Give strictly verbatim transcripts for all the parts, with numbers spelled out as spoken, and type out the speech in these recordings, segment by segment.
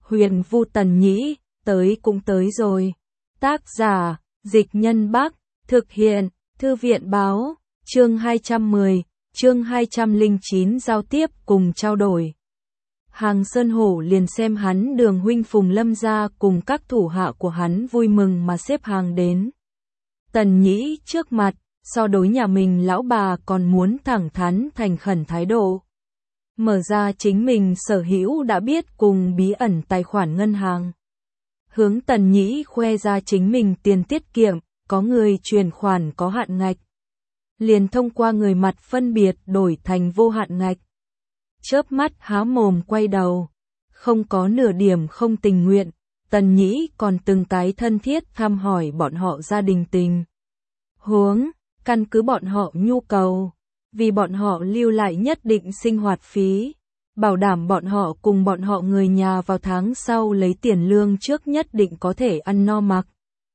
Huyền Vu Tần Nhĩ, tới cũng tới rồi. Tác giả, Dịch Nhân Bắc, thực hiện, Thư viện Báo, chương hai trăm mười, chương hai trăm lẻ chín giao tiếp cùng trao đổi. Hàng Sơn Hổ liền xem hắn Đường huynh Phùng Lâm gia cùng các thủ hạ của hắn vui mừng mà xếp hàng đến. Tần Nhĩ trước mặt, so đối nhà mình lão bà còn muốn thẳng thắn thành khẩn thái độ. Mở ra chính mình sở hữu đã biết cùng bí ẩn tài khoản ngân hàng. Hướng Tần Nhĩ khoe ra chính mình tiền tiết kiệm, có người chuyển khoản có hạn ngạch. Liền thông qua người mặt phân biệt đổi thành vô hạn ngạch. Chớp mắt há mồm quay đầu. Không có nửa điểm không tình nguyện, Tần Nhĩ còn từng cái thân thiết thăm hỏi bọn họ gia đình tình huống, căn cứ bọn họ nhu cầu, vì bọn họ lưu lại nhất định sinh hoạt phí, bảo đảm bọn họ cùng bọn họ người nhà vào tháng sau lấy tiền lương trước nhất định có thể ăn no mặc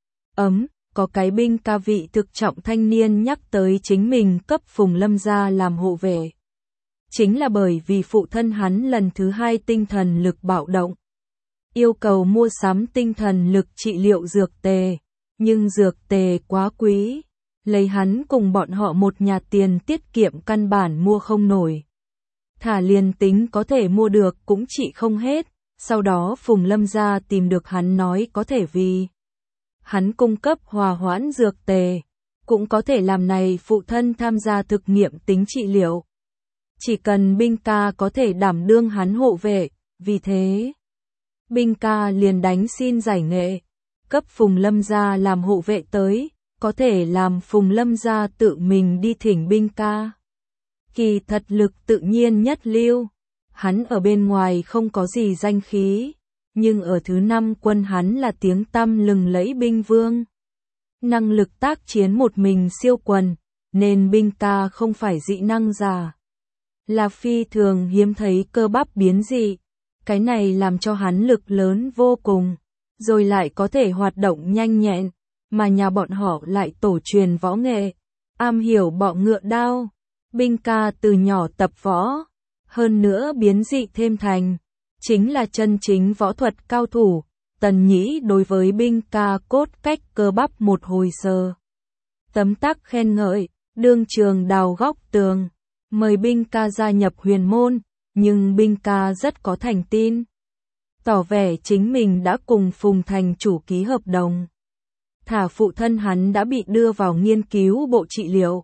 ấm. Có cái binh ca vị thực trọng thanh niên nhắc tới chính mình cấp Phùng Lâm gia làm hộ vệ. Chính là bởi vì phụ thân hắn lần thứ hai tinh thần lực bạo động. Yêu cầu mua sắm tinh thần lực trị liệu dược tề, nhưng dược tề quá quý. Lấy hắn cùng bọn họ một nhà tiền tiết kiệm căn bản mua không nổi. Thả liền tính có thể mua được cũng trị không hết. Sau đó Phùng Lâm gia tìm được hắn nói có thể vì hắn cung cấp hòa hoãn dược tề, cũng có thể làm này phụ thân tham gia thực nghiệm tính trị liệu. Chỉ cần binh ca có thể đảm đương hắn hộ vệ, vì thế binh ca liền đánh xin giải nghệ, cấp Phùng Lâm gia làm hộ vệ tới, có thể làm Phùng Lâm gia tự mình đi thỉnh binh ca. Kỳ thật lực tự nhiên nhất lưu, hắn ở bên ngoài không có gì danh khí, nhưng ở thứ năm quân hắn là tiếng tăm lừng lẫy binh vương. Năng lực tác chiến một mình siêu quần, nên binh ca không phải dị năng giả, là phi thường hiếm thấy cơ bắp biến dị. Cái này làm cho hắn lực lớn vô cùng, rồi lại có thể hoạt động nhanh nhẹn, mà nhà bọn họ lại tổ truyền võ nghệ, am hiểu bọ ngựa đao. Binh ca từ nhỏ tập võ, hơn nữa biến dị thêm thành, chính là chân chính võ thuật cao thủ. Tần Nhĩ đối với binh ca cốt cách cơ bắp một hồi sờ tấm tắc khen ngợi, đương trường đào góc tường, mời binh ca gia nhập huyền môn, nhưng binh ca rất có thành tin, tỏ vẻ chính mình đã cùng Phùng thành chủ ký hợp đồng. Thả phụ thân hắn đã bị đưa vào nghiên cứu bộ trị liệu,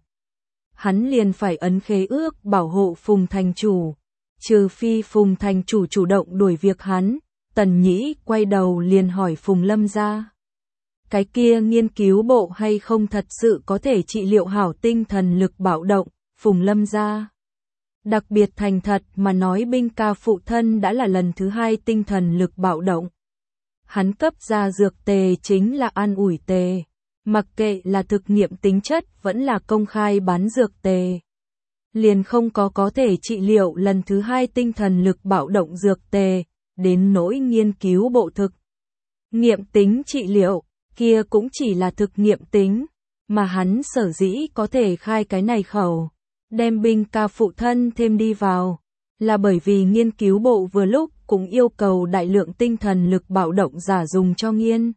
hắn liền phải ấn khế ước bảo hộ Phùng thành chủ, trừ phi Phùng thành chủ chủ động đuổi việc hắn. Tần Nhĩ quay đầu liền hỏi Phùng Lâm gia, cái kia nghiên cứu bộ hay không thật sự có thể trị liệu hảo tinh thần lực bạo động. Phùng Lâm gia đặc biệt thành thật mà nói binh ca phụ thân đã là lần thứ hai tinh thần lực bạo động. Hắn cấp ra dược tề chính là an ủi tề, mặc kệ là thực nghiệm tính chất vẫn là công khai bán dược tề. Liền không có có thể trị liệu lần thứ hai tinh thần lực bạo động dược tề, đến nỗi nghiên cứu bộ thực nghiệm tính trị liệu, kia cũng chỉ là thực nghiệm tính, mà hắn sở dĩ có thể khai cái này khẩu, đem binh ca phụ thân thêm đi vào, là bởi vì nghiên cứu bộ vừa lúc cũng yêu cầu đại lượng tinh thần lực bạo động giả dùng cho nghiên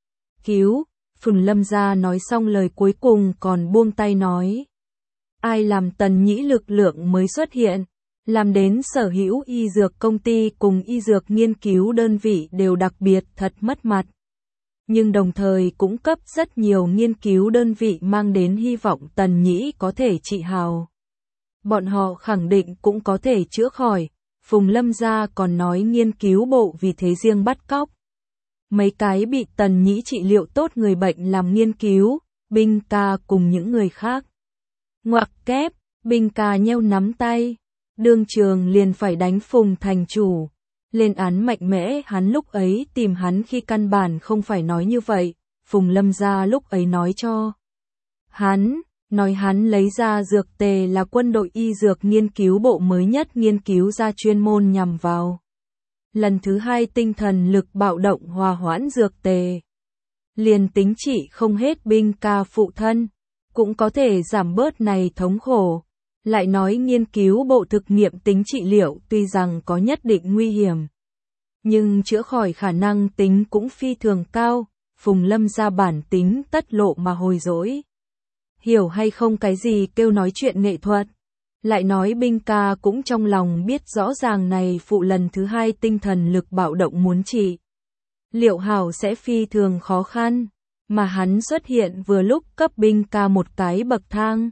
cứu. Phùng Lâm gia nói xong lời cuối cùng còn buông tay nói, ai làm Tần Nhĩ lực lượng mới xuất hiện, làm đến sở hữu y dược công ty cùng y dược nghiên cứu đơn vị đều đặc biệt thật mất mặt. Nhưng đồng thời cũng cấp rất nhiều nghiên cứu đơn vị mang đến hy vọng Tần Nhĩ có thể trị hào. Bọn họ khẳng định cũng có thể chữa khỏi. Phùng Lâm gia còn nói nghiên cứu bộ vì thế riêng bắt cóc mấy cái bị Tần Nhĩ trị liệu tốt người bệnh làm nghiên cứu, binh ca cùng những người khác. Ngoặc kép, binh ca nheo nắm tay, đương trường liền phải đánh Phùng thành chủ. Lên án mạnh mẽ hắn lúc ấy tìm hắn khi căn bản không phải nói như vậy. Phùng Lâm gia lúc ấy nói cho hắn, nói hắn lấy ra dược tề là quân đội y dược nghiên cứu bộ mới nhất nghiên cứu ra chuyên môn nhằm vào lần thứ hai tinh thần lực bạo động hòa hoãn dược tề. Liền tính trị không hết binh ca phụ thân, cũng có thể giảm bớt này thống khổ. Lại nói nghiên cứu bộ thực nghiệm tính trị liệu tuy rằng có nhất định nguy hiểm, nhưng chữa khỏi khả năng tính cũng phi thường cao, Phùng Lâm gia bản tính tất lộ mà hồi dỗi. Hiểu hay không cái gì kêu nói chuyện nghệ thuật. Lại nói binh ca cũng trong lòng biết rõ ràng này phụ lần thứ hai tinh thần lực bạo động muốn trị. Liệu hảo sẽ phi thường khó khăn, mà hắn xuất hiện vừa lúc cấp binh ca một cái bậc thang.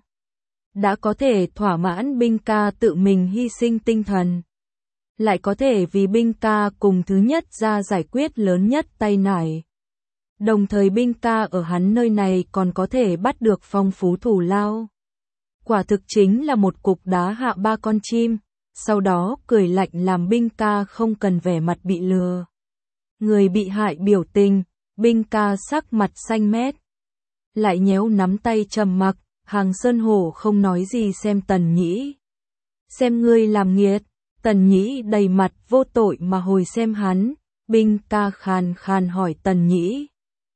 Đã có thể thỏa mãn binh ca tự mình hy sinh tinh thần. Lại có thể vì binh ca cùng thứ nhất ra giải quyết lớn nhất tay nải. Đồng thời binh ca ở hắn nơi này còn có thể bắt được phong phú thủ lao. Quả thực chính là một cục đá hạ ba con chim, sau đó cười lạnh làm binh ca không cần vẻ mặt bị lừa. Người bị hại biểu tình, binh ca sắc mặt xanh mét. Lại nhéo nắm tay trầm mặc, Hàng Sơn Hổ không nói gì xem Tần Nhĩ. Xem ngươi làm nghiệt, Tần Nhĩ đầy mặt vô tội mà hồi xem hắn, binh ca khàn khàn hỏi Tần Nhĩ.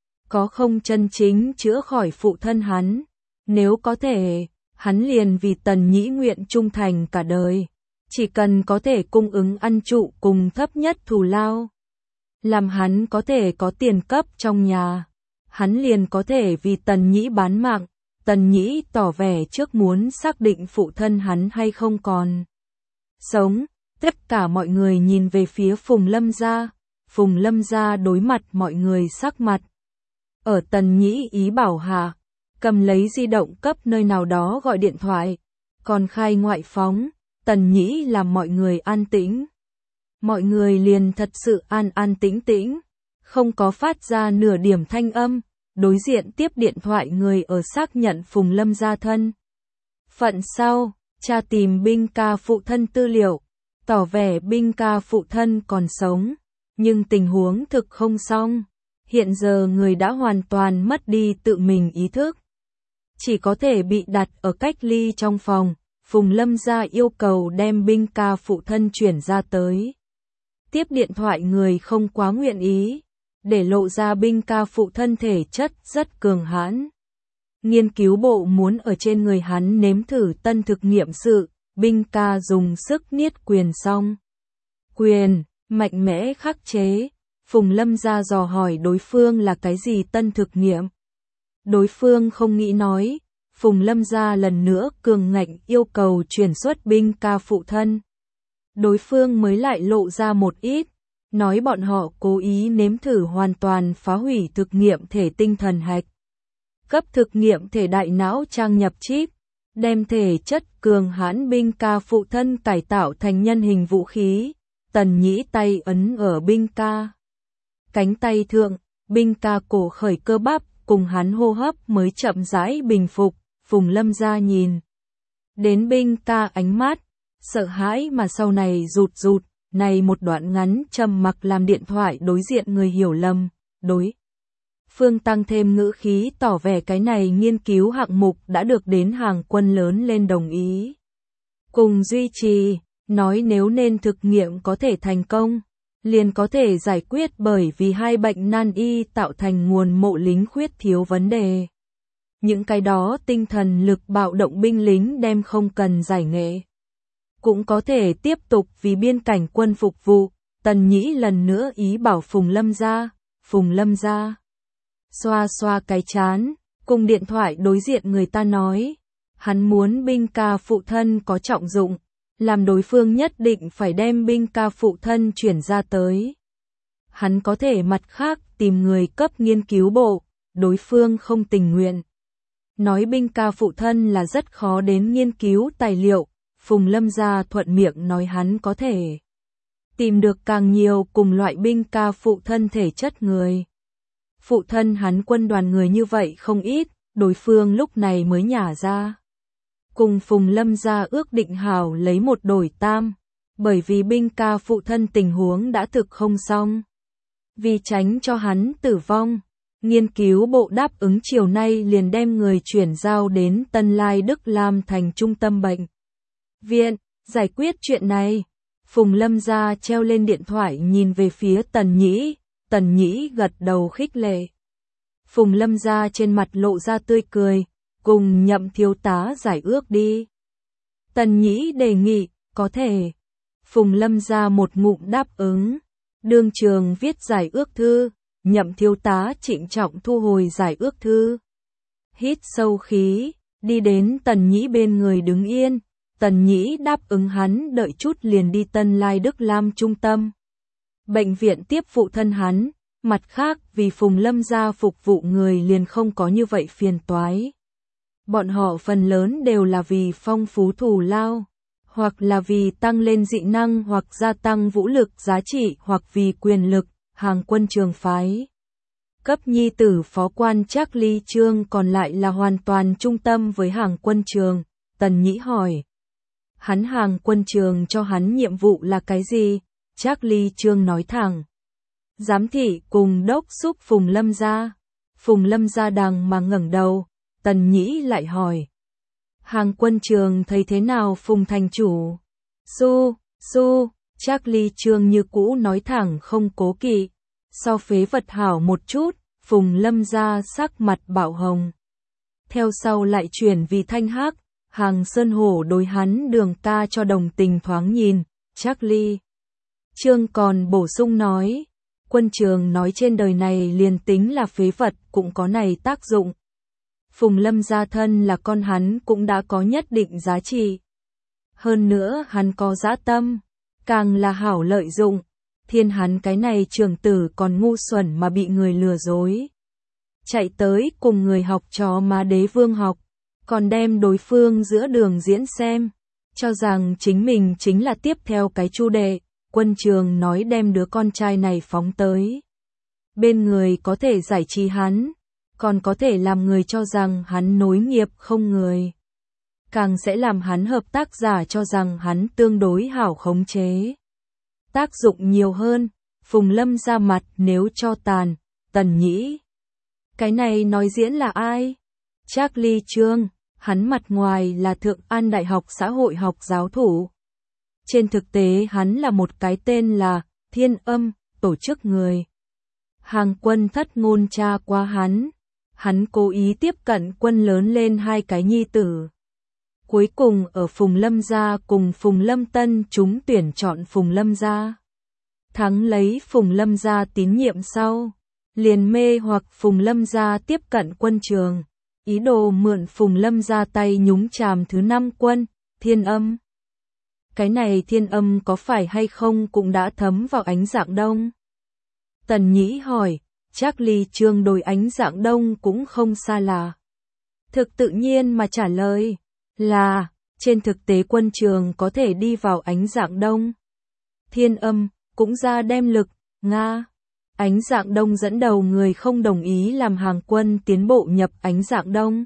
Có không chân chính chữa khỏi phụ thân hắn, nếu có thể, hắn liền vì Tần Nhĩ nguyện trung thành cả đời, chỉ cần có thể cung ứng ăn trụ cùng thấp nhất thù lao. Làm hắn có thể có tiền cấp trong nhà, hắn liền có thể vì Tần Nhĩ bán mạng. Tần Nhĩ tỏ vẻ trước muốn xác định phụ thân hắn hay không còn sống. Tất cả mọi người nhìn về phía Phùng Lâm gia. Phùng Lâm gia đối mặt mọi người sắc mặt. Ở Tần Nhĩ ý bảo hạ, cầm lấy di động cấp nơi nào đó gọi điện thoại. Còn khai ngoại phóng, Tần Nhĩ làm mọi người an tĩnh. Mọi người liền thật sự an an tĩnh tĩnh, không có phát ra nửa điểm thanh âm. Đối diện tiếp điện thoại người ở xác nhận Phùng Lâm gia thân. Phận sau, cha tìm binh ca phụ thân tư liệu, tỏ vẻ binh ca phụ thân còn sống, nhưng tình huống thực không xong. Hiện giờ người đã hoàn toàn mất đi tự mình ý thức. Chỉ có thể bị đặt ở cách ly trong phòng, Phùng Lâm gia yêu cầu đem binh ca phụ thân chuyển ra tới. Tiếp điện thoại người không quá nguyện ý. Để lộ ra binh ca phụ thân thể chất rất cường hãn. Nghiên cứu bộ muốn ở trên người hắn nếm thử tân thực nghiệm sự, binh ca dùng sức niết quyền xong. Quyền, mạnh mẽ khắc chế, Phùng Lâm gia dò hỏi đối phương là cái gì tân thực nghiệm. Đối phương không nghĩ nói, Phùng Lâm gia lần nữa cường ngạnh yêu cầu chuyển xuất binh ca phụ thân. Đối phương mới lại lộ ra một ít. Nói bọn họ cố ý nếm thử hoàn toàn phá hủy thực nghiệm thể tinh thần hạch. Cấp thực nghiệm thể đại não trang nhập chip, đem thể chất cường hãn binh ca phụ thân cải tạo thành nhân hình vũ khí. Tần Nhĩ tay ấn ở binh ca. Cánh tay thượng, binh ca cổ khởi cơ bắp, cùng hắn hô hấp mới chậm rãi bình phục. Phùng Lâm gia nhìn đến binh ca ánh mắt, sợ hãi mà sau này rụt rụt. Này một đoạn ngắn trầm mặc làm điện thoại đối diện người hiểu lầm, đối phương tăng thêm ngữ khí tỏ vẻ cái này nghiên cứu hạng mục đã được đến hàng quân lớn lên đồng ý. Cùng duy trì, nói nếu nên thực nghiệm có thể thành công, liền có thể giải quyết bởi vì hai bệnh nan y tạo thành nguồn mộ lính khuyết thiếu vấn đề. Những cái đó tinh thần lực bạo động binh lính đem không cần giải nghệ. Cũng có thể tiếp tục vì biên cảnh quân phục vụ. Tần Nhĩ lần nữa ý bảo Phùng Lâm gia. Phùng Lâm gia xoa xoa cái chán, cùng điện thoại đối diện người ta nói. Hắn muốn binh ca phụ thân có trọng dụng, làm đối phương nhất định phải đem binh ca phụ thân chuyển ra tới. Hắn có thể mặt khác tìm người cấp nghiên cứu bộ, đối phương không tình nguyện. Nói binh ca phụ thân là rất khó đến nghiên cứu tài liệu. Phùng Lâm gia thuận miệng nói hắn có thể tìm được càng nhiều cùng loại binh ca phụ thân thể chất người. Phụ thân hắn quân đoàn người như vậy không ít, đối phương lúc này mới nhả ra. Cùng Phùng Lâm gia ước định hảo lấy một đổi tam, bởi vì binh ca phụ thân tình huống đã thực không xong. Vì tránh cho hắn tử vong, nghiên cứu bộ đáp ứng chiều nay liền đem người chuyển giao đến Tân Lai Đức Lam thành trung tâm bệnh viện, giải quyết chuyện này. Phùng Lâm gia treo lên điện thoại nhìn về phía Tần Nhĩ, Tần Nhĩ gật đầu khích lệ. Phùng Lâm gia trên mặt lộ ra tươi cười, cùng Nhậm thiếu tá giải ước đi. Tần Nhĩ đề nghị, có thể. Phùng Lâm gia một ngụm đáp ứng. đương trường viết giải ước thư, Nhậm thiếu tá trịnh trọng thu hồi giải ước thư. Hít sâu khí, đi đến Tần Nhĩ bên người đứng yên, Tần Nhĩ đáp ứng hắn đợi chút liền đi Tân Lai Đức Lam trung tâm. Bệnh viện tiếp phụ thân hắn, mặt khác vì Phùng Lâm gia phục vụ người liền không có như vậy phiền toái. Bọn họ phần lớn đều là vì phong phú thù lao, hoặc là vì tăng lên dị năng hoặc gia tăng vũ lực giá trị hoặc vì quyền lực, Hàng Quân Trường phái. Cấp nhi tử phó quan Charlie Trương còn lại là hoàn toàn trung tâm với Hàng Quân Trường, Tần Nhĩ hỏi. Hắn Hàng Quân Trường cho hắn nhiệm vụ là cái gì? Charlie Trương nói thẳng. Giám thị cùng đốc xúc Phùng Lâm gia. Phùng Lâm gia đằng mà ngẩng đầu, Tần Nhĩ lại hỏi. Hàng Quân Trường thấy thế nào Phùng thành chủ? Su, su, Charlie Trương như cũ nói thẳng không cố kỵ. So phế vật hảo một chút, Phùng Lâm gia sắc mặt bảo hồng. Theo sau lại chuyển vì thanh hắc, Hàng Sơn Hổ đối hắn Đường ca cho đồng tình thoáng nhìn, Charlie Trương còn bổ sung nói, Quân Trường nói trên đời này liền tính là phế vật cũng có này tác dụng. Phùng Lâm gia thân là con hắn cũng đã có nhất định giá trị. Hơn nữa hắn có dã tâm, càng là hảo lợi dụng. Thiên hắn cái này trường tử còn ngu xuẩn mà bị người lừa dối. Chạy tới cùng người học trò mà đế vương học, còn đem đối phương giữa đường diễn xem, cho rằng chính mình chính là tiếp theo cái Chu đệ. Quân Trường nói đem đứa con trai này phóng tới. Bên người có thể giải trí hắn, còn có thể làm người cho rằng hắn nối nghiệp không người. Càng sẽ làm hắn hợp tác giả cho rằng hắn tương đối hảo khống chế. Tác dụng nhiều hơn, Phùng Lâm ra mặt nếu cho tàn, Tần Nhĩ. Cái này nói diễn là ai? Charlie Trương, hắn mặt ngoài là Thượng An Đại học xã hội học giáo thủ. Trên thực tế hắn là một cái tên là Thiên Âm, tổ chức người. Hàng Quân thất ngôn tra qua hắn. Hắn cố ý tiếp cận quân lớn lên hai cái nhi tử. Cuối cùng ở Phùng Lâm gia cùng Phùng Lâm Tân chúng tuyển chọn Phùng Lâm gia. Thắng lấy Phùng Lâm gia tín nhiệm sau, liền mê hoặc Phùng Lâm gia tiếp cận Quân Trường, ý đồ mượn Phùng Lâm gia tay nhúng chàm thứ năm quân, Thiên Âm. Cái này Thiên Âm có phải hay không cũng đã thấm vào Ánh Dạng Đông? Tần Nhĩ hỏi, Charlie Trương đối Ánh Dạng Đông cũng không xa lạ. Thực tự nhiên mà trả lời là, trên thực tế Quân Trường có thể đi vào Ánh Dạng Đông. Thiên Âm cũng ra đem lực, Nga. Ánh Dạng Đông dẫn đầu người không đồng ý làm Hàng Quân tiến bộ nhập Ánh Dạng Đông.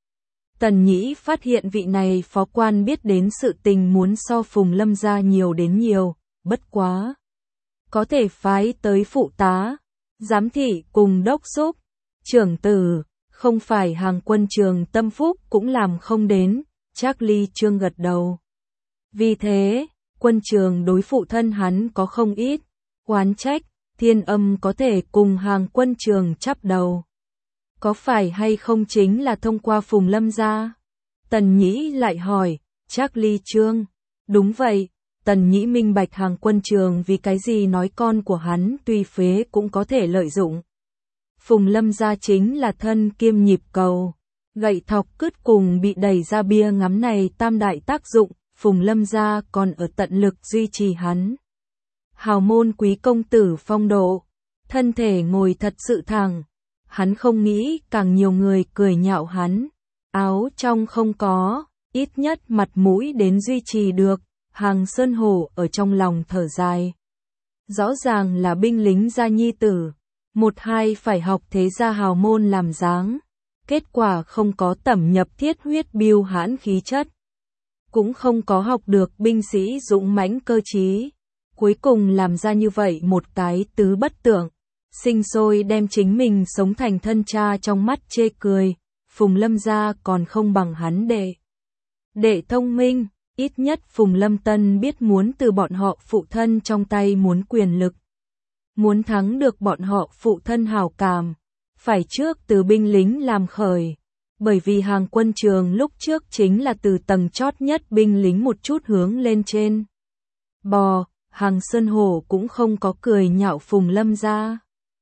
Tần Nhĩ phát hiện vị này phó quan biết đến sự tình muốn so Phùng Lâm gia nhiều đến nhiều, bất quá. Có thể phái tới phụ tá, giám thị cùng đốc xúc, trưởng tử, không phải Hàng Quân Trường tâm phúc cũng làm không đến, Charlie Trương gật đầu. Vì thế, Quân Trường đối phụ thân hắn có không ít, oán trách, Thiên Âm có thể cùng Hàng Quân Trường chắp đầu. Có phải hay không chính là thông qua Phùng Lâm gia? Tần Nhĩ lại hỏi, Charlie Trương, đúng vậy, Tần Nhĩ minh bạch Hàng Quân Trường vì cái gì nói con của hắn tùy phế cũng có thể lợi dụng. Phùng Lâm gia chính là thân kiêm nhịp cầu, gậy thọc cứt cùng bị đẩy ra bia ngắm này tam đại tác dụng, Phùng Lâm gia còn ở tận lực duy trì hắn. Hào môn quý công tử phong độ, thân thể ngồi thật sự thẳng, hắn không nghĩ càng nhiều người cười nhạo hắn, áo trong không có, ít nhất mặt mũi đến duy trì được, Hàng Sơn Hổ ở trong lòng thở dài. Rõ ràng là binh lính gia nhi tử, một hai phải học thế gia hào môn làm dáng, kết quả không có tẩm nhập thiết huyết biêu hãn khí chất, cũng không có học được binh sĩ dũng mãnh cơ trí, cuối cùng làm ra như vậy một cái tứ bất tưởng, sinh sôi đem chính mình sống thành thân cha trong mắt chê cười, Phùng Lâm gia còn không bằng hắn đệ. Đệ thông minh, ít nhất Phùng Lâm Tân biết muốn từ bọn họ phụ thân trong tay muốn quyền lực. Muốn thắng được bọn họ phụ thân hảo cảm, phải trước từ binh lính làm khởi. Bởi vì Hàng Quân Trường lúc trước chính là từ tầng chót nhất binh lính một chút hướng lên trên. Bò, Hàng Sơn Hổ cũng không có cười nhạo Phùng Lâm gia.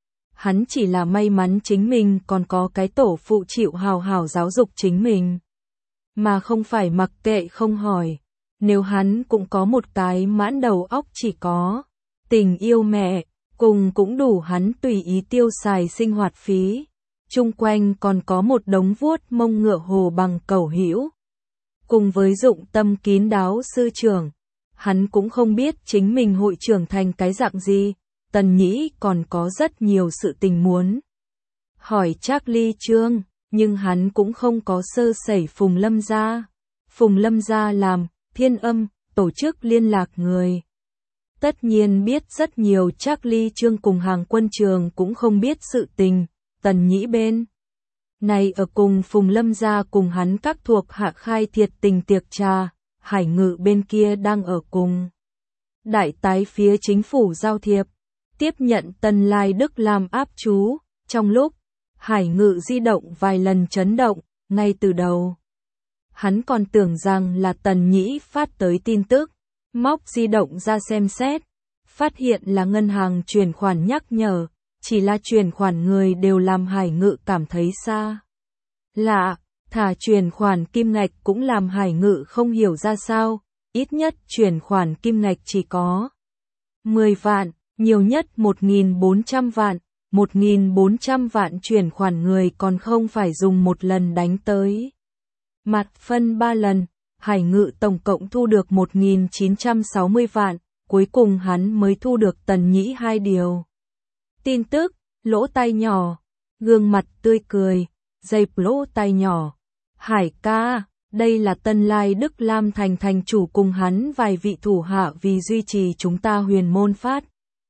Hắn chỉ là may mắn chính mình còn có cái tổ phụ chịu hào hào giáo dục chính mình. Mà không phải mặc kệ không hỏi. Nếu hắn cũng có một cái mãn đầu óc chỉ có tình yêu mẹ, cùng cũng đủ hắn tùy ý tiêu xài sinh hoạt phí. Chung quanh còn có một đống vuốt mông ngựa hồ bằng cẩu hữu. Cùng với dụng tâm kín đáo sư trưởng, hắn cũng không biết chính mình hội trưởng thành cái dạng gì. Tần Nhĩ còn có rất nhiều sự tình muốn hỏi Charlie Trương, nhưng hắn cũng không có sơ sẩy Phùng Lâm gia. Phùng Lâm gia làm Thiên Âm, tổ chức liên lạc người. Tất nhiên biết rất nhiều Charlie Trương cùng Hàng Quân Trường cũng không biết sự tình. Tần Nhĩ bên này ở cùng Phùng Lâm gia cùng hắn các thuộc hạ khai thiệt tình tiệc trà, Hải Ngự bên kia đang ở cùng đại tái phía chính phủ giao thiệp, tiếp nhận Tân Lai Đức làm áp chú. Trong lúc Hải Ngự di động vài lần chấn động, ngay từ đầu hắn còn tưởng rằng là Tần Nhĩ phát tới tin tức, móc di động ra xem xét, phát hiện là ngân hàng chuyển khoản nhắc nhở, chỉ là chuyển khoản người đều làm Hải Ngự cảm thấy xa lạ, thả chuyển khoản kim ngạch cũng làm Hải Ngự không hiểu ra sao, ít nhất chuyển khoản kim ngạch chỉ có mười vạn, nhiều nhất một nghìn bốn trăm vạn, một nghìn bốn trăm vạn chuyển khoản người còn không phải dùng một lần đánh tới. Mặt phân ba lần, Hải Ngự tổng cộng thu được một nghìn chín trăm sáu mươi vạn, cuối cùng hắn mới thu được Tần Nhĩ hai điều. Tin tức, lỗ tai nhỏ, gương mặt tươi cười, dây lỗ tai nhỏ. Hải ca, đây là Tân Lai Đức Lam thành thành chủ cùng hắn vài vị thủ hạ vì duy trì chúng ta huyền môn phát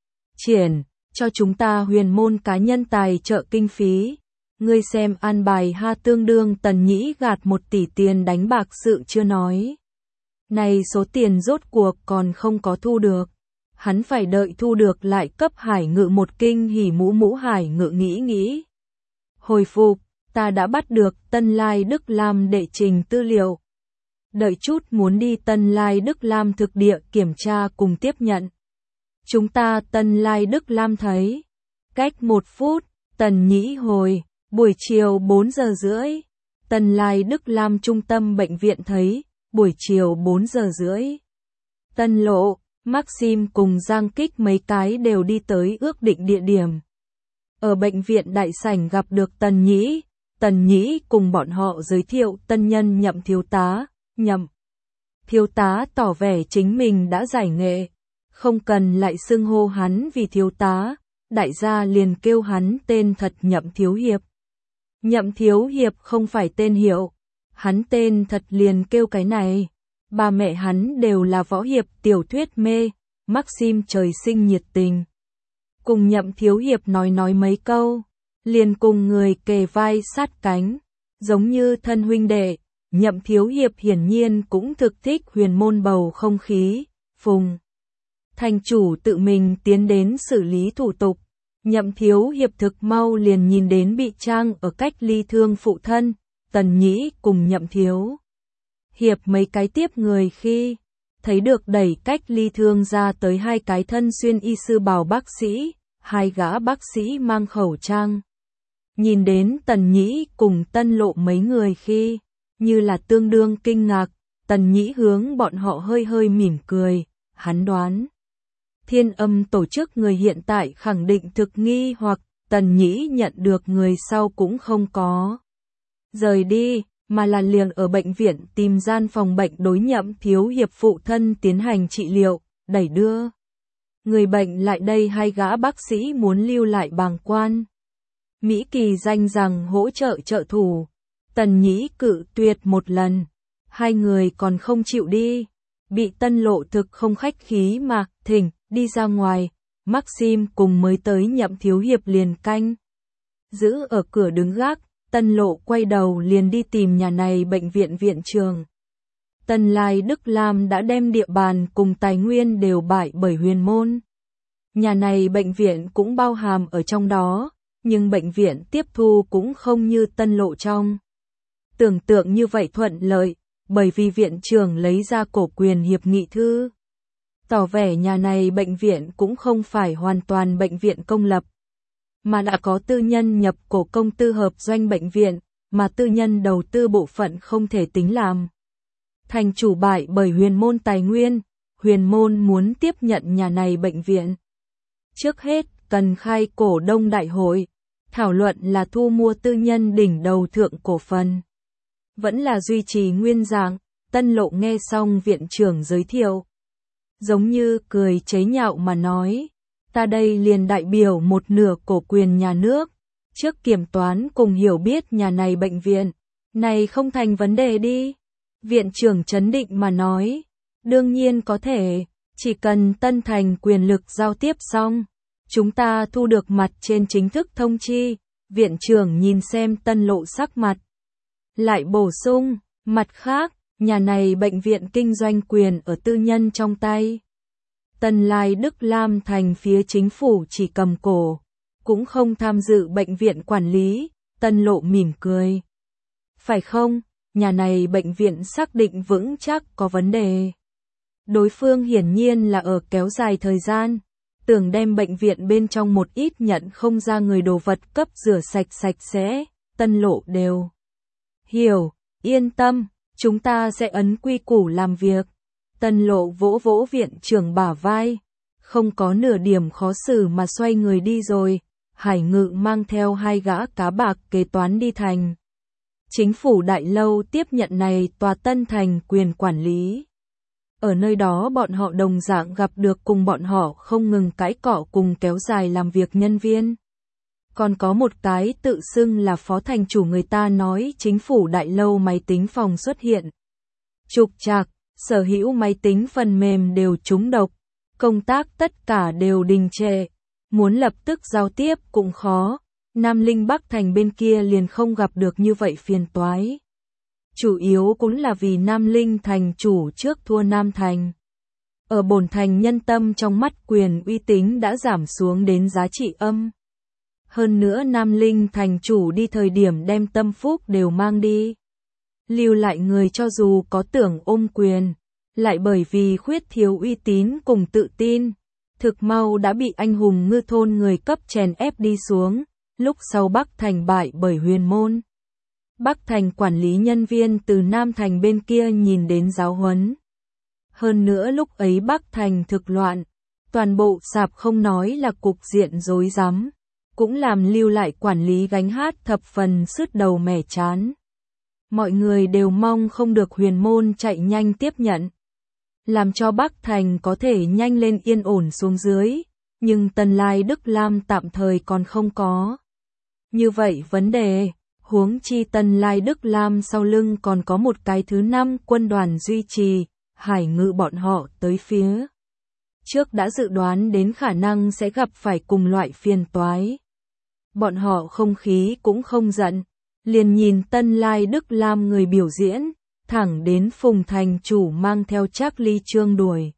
triển, cho chúng ta huyền môn cá nhân tài trợ kinh phí. Ngươi xem an bài ha, tương đương Tần Nhĩ gạt một tỷ tiền đánh bạc sự chưa nói. Này số tiền rốt cuộc còn không có thu được. Hắn phải đợi thu được lại cấp Hải Ngự một kinh hỉ. Mũ mũ Hải Ngự nghĩ nghĩ. Hồi phục, ta đã bắt được Tân Lai Đức Lam đệ trình tư liệu. Đợi chút muốn đi Tân Lai Đức Lam thực địa kiểm tra cùng tiếp nhận. Chúng ta Tân Lai Đức Lam thấy. Cách một phút, Tần Nhĩ hồi. Buổi chiều bốn giờ rưỡi, Tân Lai Đức Lam trung tâm bệnh viện thấy, buổi chiều bốn giờ rưỡi. Tân Lộ, Maxim cùng Giang Kích mấy cái đều đi tới ước định địa điểm. Ở bệnh viện đại sảnh gặp được Tần Nhĩ, Tần Nhĩ cùng bọn họ giới thiệu tân nhân Nhậm thiếu tá, Nhậm thiếu tá tỏ vẻ chính mình đã giải nghệ, không cần lại xưng hô hắn vì thiếu tá, đại gia liền kêu hắn tên thật Nhậm thiếu hiệp. Nhậm thiếu hiệp không phải tên hiệu, hắn tên thật liền kêu cái này. Ba mẹ hắn đều là võ hiệp tiểu thuyết mê, Maxim trời sinh nhiệt tình. Cùng Nhậm thiếu hiệp nói nói mấy câu, liền cùng người kề vai sát cánh, giống như thân huynh đệ. Nhậm thiếu hiệp hiển nhiên cũng thực thích huyền môn bầu không khí. Phùng thành chủ tự mình tiến đến xử lý thủ tục. Nhậm thiếu hiệp thực mau liền nhìn đến bị trang ở cách ly thương phụ thân, Tần Nhĩ cùng Nhậm thiếu hiệp mấy cái tiếp người khi thấy được đẩy cách ly thương ra tới hai cái thân xuyên y sư bào bác sĩ, hai gã bác sĩ mang khẩu trang. Nhìn đến Tần Nhĩ cùng Tân Lộ mấy người khi như là tương đương kinh ngạc, Tần Nhĩ hướng bọn họ hơi hơi mỉm cười, hắn đoán Thiên Âm tổ chức người hiện tại khẳng định thực nghi hoặc Tần Nhĩ nhận được người sau cũng không có rời đi, mà là liền ở bệnh viện tìm gian phòng bệnh đối Nhậm thiếu hiệp phụ thân tiến hành trị liệu, đẩy đưa người bệnh lại đây. Hai gã bác sĩ muốn lưu lại bàng quan. Mỹ Kỳ danh rằng hỗ trợ trợ thủ, Tần Nhĩ cự tuyệt một lần, hai người còn không chịu đi, bị Tân Lộ thực không khách khí mà thỉnh đi ra ngoài. Maxim cùng mới tới Nhậm thiếu hiệp liền canh giữ ở cửa đứng gác. Tân Lộ quay đầu liền đi tìm nhà này bệnh viện viện trường. Tân Lai Đức Lam đã đem địa bàn cùng tài nguyên đều bại bởi huyền môn. Nhà này bệnh viện cũng bao hàm ở trong đó, nhưng bệnh viện tiếp thu cũng không như Tân Lộ trong tưởng tượng như vậy thuận lợi, bởi vì viện trưởng lấy ra cổ quyền hiệp nghị thư. tỏ vẻ nhà này bệnh viện cũng không phải hoàn toàn bệnh viện công lập, mà đã có tư nhân nhập cổ công tư hợp doanh bệnh viện, mà tư nhân đầu tư bộ phận không thể tính làm. Thành chủ bại bởi Huyền Môn Tài Nguyên, Huyền Môn muốn tiếp nhận nhà này bệnh viện. Trước hết, cần khai cổ đông đại hội, thảo luận là thu mua tư nhân đỉnh đầu thượng cổ phần. Vẫn là duy trì nguyên dạng, Tân Lộ nghe xong viện trưởng giới thiệu. Giống như cười chế nhạo mà nói, ta đây liền đại biểu một nửa cổ quyền nhà nước, trước kiểm toán cùng hiểu biết nhà này bệnh viện, này không thành vấn đề đi. Viện trưởng trấn định mà nói, đương nhiên có thể, chỉ cần Tân Thành quyền lực giao tiếp xong, chúng ta thu được mặt trên chính thức thông chi. Viện trưởng nhìn xem Tân Lộ sắc mặt, lại bổ sung, mặt khác, nhà này bệnh viện kinh doanh quyền ở tư nhân trong tay. Tân Lai Đức Lam thành phía chính phủ chỉ cầm cổ, cũng không tham dự bệnh viện quản lý. Tân Lộ mỉm cười. Phải không, nhà này bệnh viện xác định vững chắc có vấn đề. Đối phương hiển nhiên là ở kéo dài thời gian, tưởng đem bệnh viện bên trong một ít nhận không ra người đồ vật cấp rửa sạch sạch sẽ. Tân Lộ đều hiểu, yên tâm, chúng ta sẽ ấn quy củ làm việc. Tân Lộ vỗ vỗ viện trưởng bả vai, không có nửa điểm khó xử mà xoay người đi rồi. Hải Ngự mang theo hai gã cá bạc kế toán đi thành chính phủ đại lâu tiếp nhận này tòa Tân Thành quyền quản lý. Ở nơi đó bọn họ đồng dạng gặp được cùng bọn họ không ngừng cãi cọ cùng kéo dài làm việc nhân viên. Còn có một cái tự xưng là phó thành chủ, người ta nói chính phủ đại lâu máy tính phòng xuất hiện trục trặc, sở hữu máy tính phần mềm đều trúng độc, công tác tất cả đều đình trệ, muốn lập tức giao tiếp cũng khó. Nam Linh Bắc Thành bên kia liền không gặp được như vậy phiền toái. Chủ yếu cũng là vì Nam Linh Thành chủ trước thua Nam Thành. Ở bổn thành nhân tâm trong mắt quyền uy tín đã giảm xuống đến giá trị âm. Hơn nữa Nam Linh Thành chủ đi thời điểm đem tâm phúc đều mang đi. Lưu lại người cho dù có tưởng ôm quyền, lại bởi vì khuyết thiếu uy tín cùng tự tin, thực mau đã bị anh hùng ngư thôn người cấp chèn ép đi xuống. Lúc sau Bắc Thành bại bởi Huyền Môn, Bắc Thành quản lý nhân viên từ Nam Thành bên kia nhìn đến giáo huấn. Hơn nữa lúc ấy Bắc Thành thực loạn, toàn bộ sạp không nói là cục diện rối rắm, cũng làm lưu lại quản lý gánh hát thập phần sứt đầu mẻ chán. Mọi người đều mong không được Huyền Môn chạy nhanh tiếp nhận, làm cho Bắc Thành có thể nhanh lên yên ổn xuống dưới, nhưng Tân Lai Đức Lam tạm thời còn không có như vậy vấn đề. Huống chi Tân Lai Đức Lam sau lưng còn có một cái thứ năm quân đoàn duy trì. Hải Ngự bọn họ tới phía trước đã dự đoán đến khả năng sẽ gặp phải cùng loại phiền toái. Bọn họ không khí cũng không giận, liền nhìn Tân Lai Đức Lam người biểu diễn, thẳng đến Phùng thành chủ mang theo Trác Ly Trương đuổi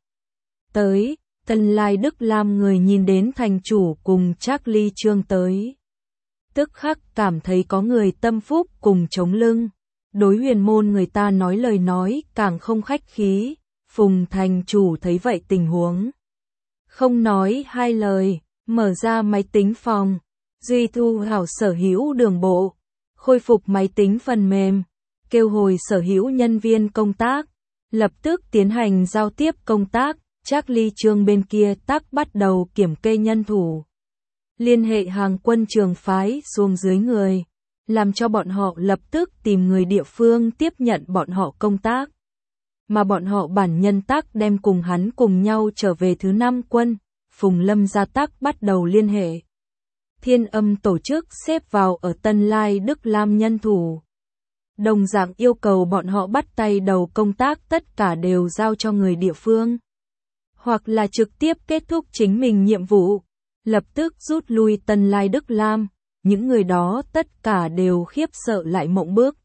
tới. Tân Lai Đức Lam người nhìn đến thành chủ cùng Trác Ly Trương tới, tức khắc cảm thấy có người tâm phúc cùng chống lưng. Đối Huyền Môn người ta nói lời nói càng không khách khí. Phùng thành chủ thấy vậy tình huống, không nói hai lời, mở ra máy tính phòng, duy thu hảo sở hữu đường bộ, khôi phục máy tính phần mềm, kêu hồi sở hữu nhân viên công tác, lập tức tiến hành giao tiếp công tác. Trác Ly Trương bên kia tác bắt đầu kiểm kê nhân thủ, liên hệ hàng quân trường phái xuống dưới người, làm cho bọn họ lập tức tìm người địa phương tiếp nhận bọn họ công tác. Mà bọn họ bản nhân tác đem cùng hắn cùng nhau trở về thứ năm quân. Phùng Lâm gia tác bắt đầu liên hệ Thiên Âm tổ chức xếp vào ở Tân Lai Đức Lam nhân thủ, đồng dạng yêu cầu bọn họ bắt tay đầu công tác tất cả đều giao cho người địa phương, hoặc là trực tiếp kết thúc chính mình nhiệm vụ, lập tức rút lui Tân Lai Đức Lam. Những người đó tất cả đều khiếp sợ lại mộng bước,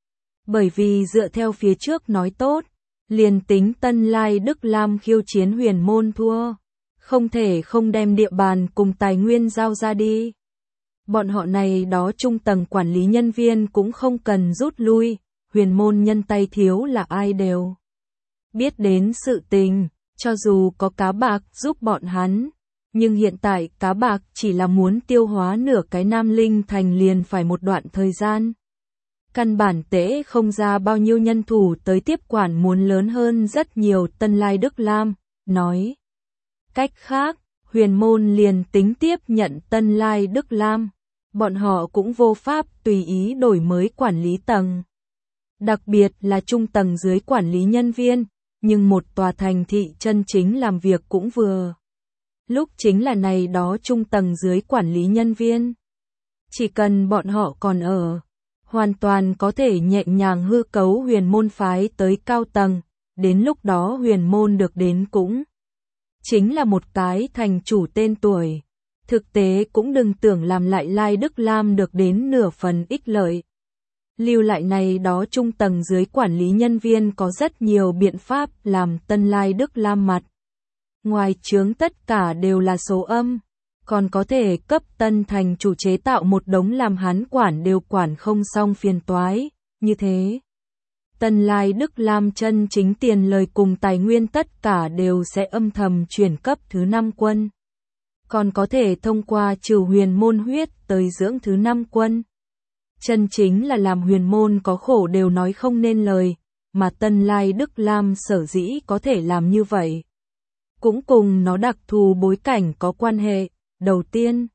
bởi vì dựa theo phía trước nói tốt, liền tính Tân Lai Đức Lam khiêu chiến Huyền Môn thua, không thể không đem địa bàn cùng tài nguyên giao ra đi. Bọn họ này đó trung tầng quản lý nhân viên cũng không cần rút lui. Huyền Môn nhân tay thiếu là ai đều biết đến sự tình, Cho dù có cá bạc giúp bọn hắn, nhưng hiện tại cá bạc chỉ là muốn tiêu hóa nửa cái Nam Linh Thành liền phải một đoạn thời gian. Căn bản tễ không ra bao nhiêu nhân thủ tới tiếp quản muốn lớn hơn rất nhiều. Tân Lai Đức Lam nói. Cách khác, Huyền Môn liền tính tiếp nhận Tân Lai Đức Lam, bọn họ cũng vô pháp tùy ý đổi mới quản lý tầng. Đặc biệt là trung tầng dưới quản lý nhân viên, nhưng một tòa thành thị chân chính làm việc cũng vừa. Lúc chính là này đó trung tầng dưới quản lý nhân viên. Chỉ cần bọn họ còn ở, hoàn toàn có thể nhẹ nhàng hư cấu Huyền Môn phái tới cao tầng, đến lúc đó Huyền Môn được đến cũng chính là một cái thành chủ tên tuổi. Thực tế cũng đừng tưởng làm lại Lai Đức Lam được đến nửa phần ích lợi. Lưu lại này đó trung tầng dưới quản lý nhân viên có rất nhiều biện pháp làm Tân Lai Đức Lam mặt. Ngoài chướng tất cả đều là số âm, còn có thể cấp tân thành chủ chế tạo một đống làm hắn quản đều quản không xong phiền toái, như thế. Tân Lai Đức Lam chân chính tiền lời cùng tài nguyên tất cả đều sẽ âm thầm chuyển cấp thứ năm quân. Còn có thể thông qua trừ Huyền Môn huyết tới dưỡng thứ năm quân. Chân chính là làm Huyền Môn có khổ đều nói không nên lời, mà Tân Lai Đức Lam sở dĩ có thể làm như vậy. Cũng cùng nó đặc thù bối cảnh có quan hệ. Đầu tiên,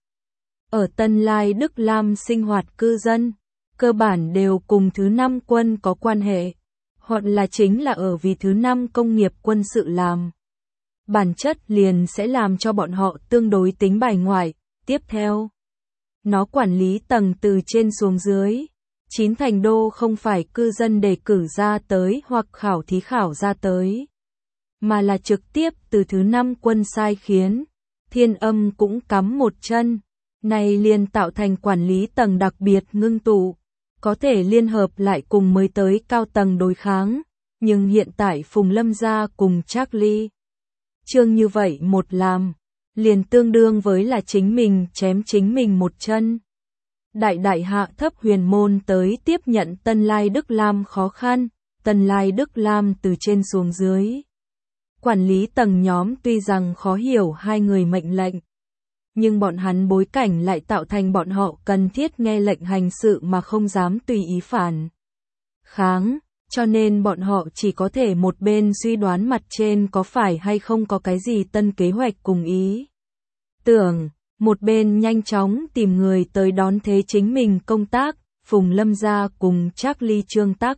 ở Tân Lai Đức Lam sinh hoạt cư dân, cơ bản đều cùng thứ năm quân có quan hệ, hoặc là chính là ở vì thứ năm công nghiệp quân sự làm. Bản chất liền sẽ làm cho bọn họ tương đối tính bài ngoại. Tiếp theo, nó quản lý tầng từ trên xuống dưới. Chín thành đô không phải cư dân đề cử ra tới hoặc khảo thí khảo ra tới, mà là trực tiếp từ thứ năm quân sai khiến. Thiên Âm cũng cắm một chân, này liền tạo thành quản lý tầng đặc biệt ngưng tụ, có thể liên hợp lại cùng mới tới cao tầng đối kháng, nhưng hiện tại Phùng Lâm gia cùng Charlie Trương như vậy một làm, liền tương đương với là chính mình chém chính mình một chân. Đại đại hạ thấp Huyền Môn tới tiếp nhận Tân Lai Đức Lam khó khăn, Tân Lai Đức Lam từ trên xuống dưới. Quản lý tầng nhóm tuy rằng khó hiểu hai người mệnh lệnh, nhưng bọn hắn bối cảnh lại tạo thành bọn họ cần thiết nghe lệnh hành sự mà không dám tùy ý phản kháng, cho nên bọn họ chỉ có thể một bên suy đoán mặt trên có phải hay không có cái gì tân kế hoạch cùng ý tưởng, một bên nhanh chóng tìm người tới đón thế chính mình công tác. Phùng Lâm gia cùng Charlie Trương tắc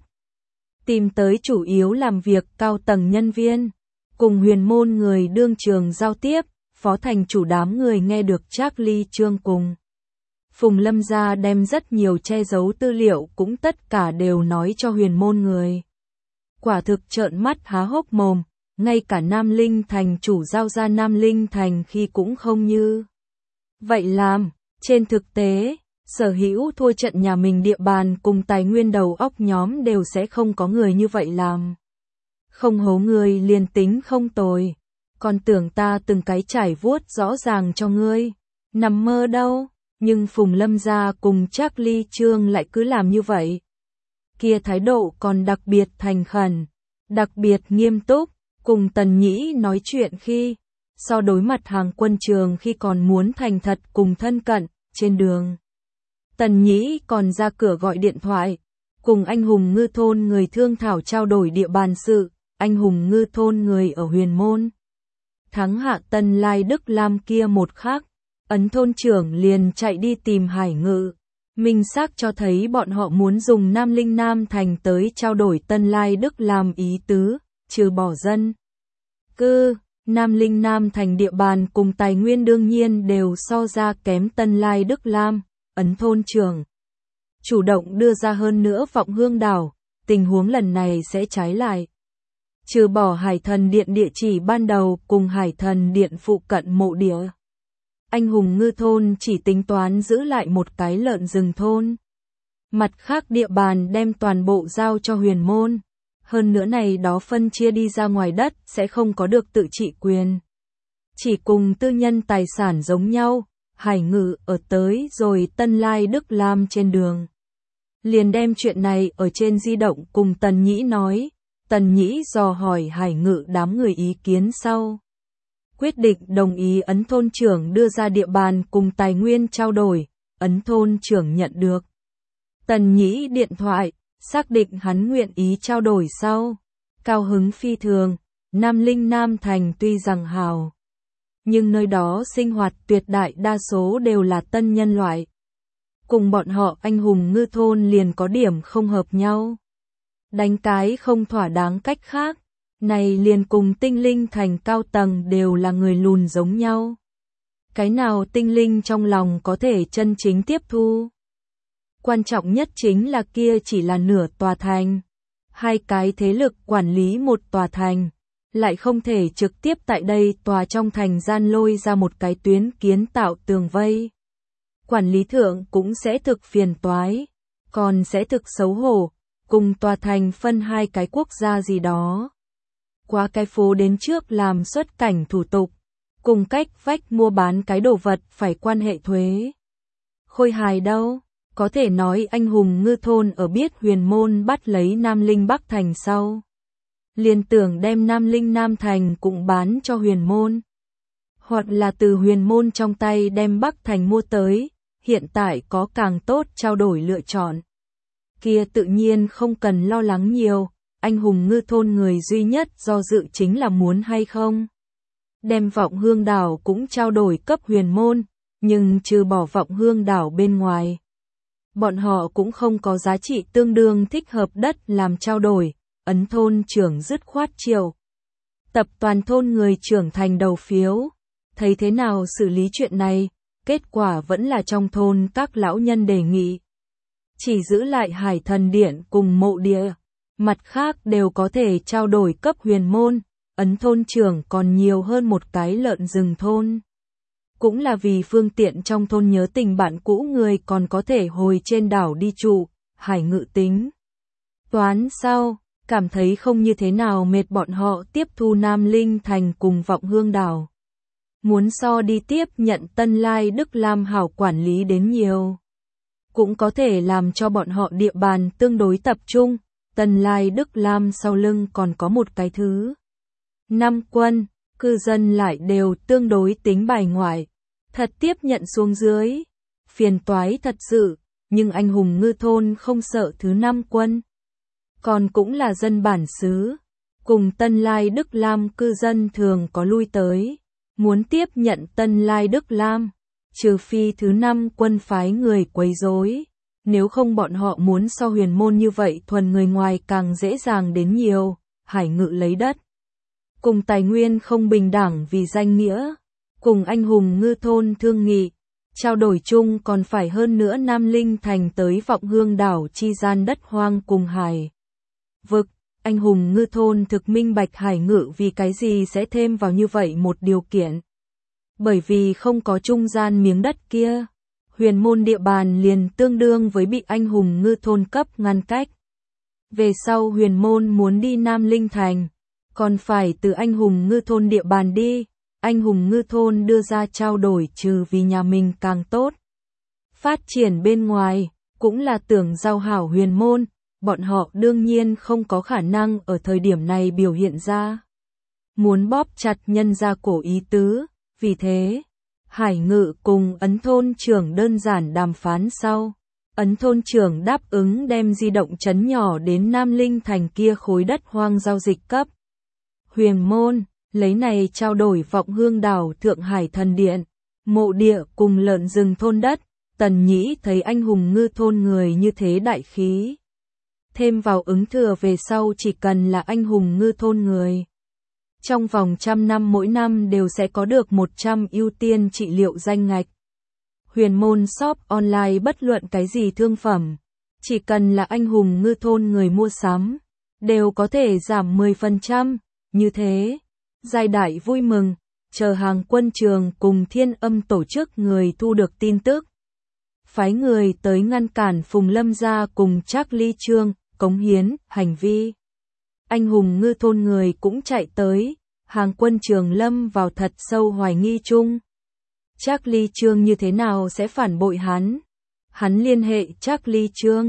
tìm tới chủ yếu làm việc cao tầng nhân viên, cùng Huyền Môn người đương trường giao tiếp. Phó thành chủ đám người nghe được Charlie Trương cùng Phùng Lâm gia đem rất nhiều che giấu tư liệu cũng tất cả đều nói cho Huyền Môn người. Quả thực trợn mắt há hốc mồm, ngay cả Nam Linh Thành chủ giao ra Nam Linh Thành khi cũng không như vậy làm. Trên thực tế, sở hữu thua trận nhà mình địa bàn cùng tài nguyên đầu óc nhóm đều sẽ không có người như vậy làm. Không hố người liền tính không tồi, còn tưởng ta từng cái trải vuốt rõ ràng cho ngươi, nằm mơ đâu. Nhưng Phùng Lâm gia cùng Charlie Trương lại cứ làm như vậy. Kia thái độ còn đặc biệt thành khẩn, đặc biệt nghiêm túc, cùng Tần Nhĩ nói chuyện khi, so đối mặt hàng quân trường khi còn muốn thành thật cùng thân cận. Trên đường, Tần Nhĩ còn ra cửa gọi điện thoại, cùng anh hùng ngư thôn người thương thảo trao đổi địa bàn sự. Anh hùng ngư thôn người ở Huyền Môn thắng hạ Tân Lai Đức Lam kia một khắc, ấn thôn trưởng liền chạy đi tìm Hải Ngự, minh xác cho thấy bọn họ muốn dùng Nam Linh Nam Thành tới trao đổi Tân Lai Đức Lam ý tứ, trừ bỏ dân cư. Nam Linh Nam Thành địa bàn cùng tài nguyên đương nhiên đều so ra kém Tân Lai Đức Lam. Ấn thôn trưởng chủ động đưa ra hơn nữa Vọng Hương đảo, tình huống lần này sẽ trái lại. Trừ bỏ Hải Thần Điện địa chỉ ban đầu cùng Hải Thần Điện phụ cận mộ địa, anh hùng ngư thôn chỉ tính toán giữ lại một cái lợn rừng thôn. Mặt khác địa bàn đem toàn bộ giao cho Huyền Môn. Hơn nữa này đó phân chia đi ra ngoài đất sẽ không có được tự trị quyền. Chỉ cùng tư nhân tài sản giống nhau. Hải Ngự ở tới rồi Tân Lai Đức Lam trên đường, liền đem chuyện này ở trên di động cùng Tần Nhĩ nói. Tần Tần Nhĩ dò hỏi Hải Ngự đám người ý kiến sau. Quyết định đồng ý Ấn thôn trưởng đưa ra địa bàn cùng tài nguyên trao đổi, Ấn thôn trưởng nhận được. Tần Nhĩ điện thoại, xác định hắn nguyện ý trao đổi sau. Cao hứng phi thường, Nam Linh Nam Thành tuy rằng hào, nhưng nơi đó sinh hoạt tuyệt đại đa số đều là tân nhân loại. Cùng bọn họ anh hùng ngư thôn liền có điểm không hợp nhau. Đánh cái không thỏa đáng cách khác, này liền cùng tinh linh thành cao tầng đều là người lùn giống nhau. Cái nào tinh linh trong lòng có thể chân chính tiếp thu? Quan trọng nhất chính là kia chỉ là nửa tòa thành. Hai cái thế lực quản lý một tòa thành, lại không thể trực tiếp tại đây tòa trong thành gian lôi ra một cái tuyến kiến tạo tường vây. Quản lý thượng cũng sẽ thực phiền toái, còn sẽ thực xấu hổ, cùng tòa thành phân hai cái quốc gia gì đó. Qua cái phố đến trước làm xuất cảnh thủ tục, cùng cách vách mua bán cái đồ vật phải quan hệ thuế. Khôi hài đâu, có thể nói anh hùng ngư thôn ở biết Huyền Môn bắt lấy Nam Linh Bắc Thành sau. Liên tưởng đem Nam Linh Nam Thành cũng bán cho Huyền Môn. Hoặc là từ Huyền Môn trong tay đem Bắc Thành mua tới, hiện tại có càng tốt trao đổi lựa chọn. Kia tự nhiên không cần lo lắng nhiều, anh hùng ngư thôn người duy nhất do dự chính là muốn hay không. Đem Vọng Hương đảo cũng trao đổi cấp Huyền Môn, nhưng trừ bỏ Vọng Hương đảo bên ngoài. Bọn họ cũng không có giá trị tương đương thích hợp đất làm trao đổi, Ấn thôn trưởng dứt khoát chiều. Tập toàn thôn người trưởng thành đầu phiếu, thấy thế nào xử lý chuyện này, kết quả vẫn là trong thôn các lão nhân đề nghị. Chỉ giữ lại Hải Thần Điện cùng mộ địa, mặt khác đều có thể trao đổi cấp Huyền Môn, Ấn thôn trưởng còn nhiều hơn một cái lợn rừng thôn. Cũng là vì phương tiện trong thôn nhớ tình bạn cũ người còn có thể hồi trên đảo đi trụ, Hải Ngự tính. Toán sau, cảm thấy không như thế nào mệt bọn họ tiếp thu Nam Linh Thành cùng Vọng Hương đảo. Muốn so đi tiếp nhận Tân Lai Đức Lam hảo quản lý đến nhiều. Cũng có thể làm cho bọn họ địa bàn tương đối tập trung, Tân Lai Đức Lam sau lưng còn có một cái thứ. Năm quân, cư dân lại đều tương đối tính bài ngoại. Thật tiếp nhận xuống dưới, phiền toái thật sự, nhưng anh hùng ngư thôn không sợ thứ năm quân. Còn cũng là dân bản xứ, cùng Tân Lai Đức Lam cư dân thường có lui tới, muốn tiếp nhận Tân Lai Đức Lam, trừ phi thứ năm quân phái người quấy rối, nếu không bọn họ muốn so Huyền Môn như vậy thuần người ngoài càng dễ dàng đến nhiều, Hải Ngự lấy đất. Cùng tài nguyên không bình đẳng vì danh nghĩa. Cùng anh hùng ngư thôn thương nghị, trao đổi chung còn phải hơn nữa Nam Linh Thành tới Vọng Hương đảo chi gian đất hoang cùng hải vực, anh hùng ngư thôn thực minh bạch Hải Ngự vì cái gì sẽ thêm vào như vậy một điều kiện. Bởi vì không có trung gian miếng đất kia, Huyền Môn địa bàn liền tương đương với bị anh hùng ngư thôn cấp ngăn cách. Về sau Huyền Môn muốn đi Nam Linh Thành, còn phải từ anh hùng ngư thôn địa bàn đi. Anh hùng ngư thôn đưa ra trao đổi trừ vì nhà mình càng tốt. Phát triển bên ngoài, cũng là tưởng giao hảo Huyền Môn, bọn họ đương nhiên không có khả năng ở thời điểm này biểu hiện ra. Muốn bóp chặt nhân gia cổ ý tứ, vì thế, Hải Ngự cùng Ấn thôn trưởng đơn giản đàm phán sau. Ấn thôn trưởng đáp ứng đem di động trấn nhỏ đến Nam Linh Thành kia khối đất hoang giao dịch cấp. Huyền Môn. Lấy này trao đổi Vọng Hương đảo Thượng Hải Thần Điện, mộ địa cùng lợn rừng thôn đất, Tần Nhĩ thấy anh hùng ngư thôn người như thế đại khí. Thêm vào ứng thừa về sau chỉ cần là anh hùng ngư thôn người. Trong vòng trăm năm mỗi năm đều sẽ có được một trăm ưu tiên trị liệu danh ngạch. Huyền Môn shop online bất luận cái gì thương phẩm, chỉ cần là anh hùng ngư thôn người mua sắm, đều có thể giảm mười phần trăm, như thế. Giai đại vui mừng, chờ hàng quân trường cùng Thiên Âm tổ chức người thu được tin tức. Phái người tới ngăn cản Phùng Lâm gia cùng Charlie Trương, cống hiến, hành vi. Anh hùng ngư thôn người cũng chạy tới, hàng quân trường lâm vào thật sâu hoài nghi chung. Charlie Trương như thế nào sẽ phản bội hắn? Hắn liên hệ Charlie Trương,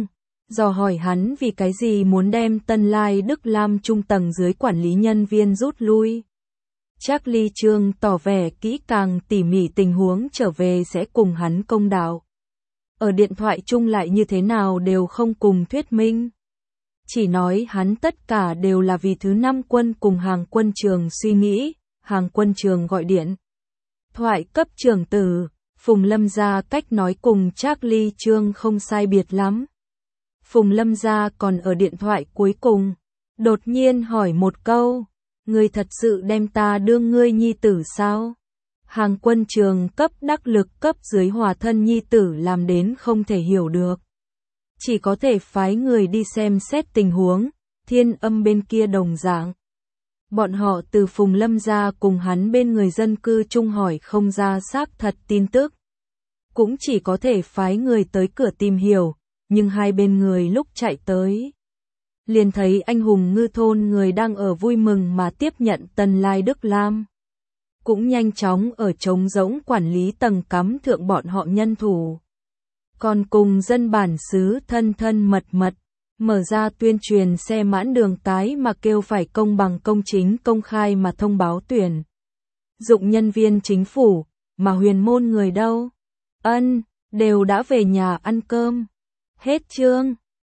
dò hỏi hắn vì cái gì muốn đem Tân Lai Đức Lam trung tầng dưới quản lý nhân viên rút lui. Charlie Trương tỏ vẻ kỹ càng tỉ mỉ tình huống trở về sẽ cùng hắn công đạo. Ở điện thoại chung lại như thế nào đều không cùng thuyết minh. Chỉ nói hắn tất cả đều là vì thứ năm quân cùng Hàng Quân Trường suy nghĩ. Hàng Quân Trường gọi điện thoại cấp trưởng tử, Phùng Lâm Gia cách nói cùng Charlie Trương không sai biệt lắm. Phùng Lâm Gia còn ở điện thoại cuối cùng, đột nhiên hỏi một câu, ngươi thật sự đem ta đưa ngươi nhi tử sao? Hàng Quân Trường cấp đắc lực cấp dưới hòa thân nhi tử làm đến không thể hiểu được. Chỉ có thể phái người đi xem xét tình huống, Thiên Âm bên kia đồng dạng. Bọn họ từ Phùng Lâm Gia cùng hắn bên người dân cư chung hỏi không ra xác thật tin tức. Cũng chỉ có thể phái người tới cửa tìm hiểu, nhưng hai bên người lúc chạy tới. Liền thấy anh hùng ngư thôn người đang ở vui mừng mà tiếp nhận Tân Lai Đức Lam. Cũng nhanh chóng ở trống rỗng quản lý tầng cắm thượng bọn họ nhân thủ. Còn cùng dân bản xứ thân thân mật mật, mở ra tuyên truyền xe mãn đường cái mà kêu phải công bằng công chính công khai mà thông báo tuyển. Dụng nhân viên chính phủ, mà huyền môn người đâu? Ân, đều đã về nhà ăn cơm. Hết chương.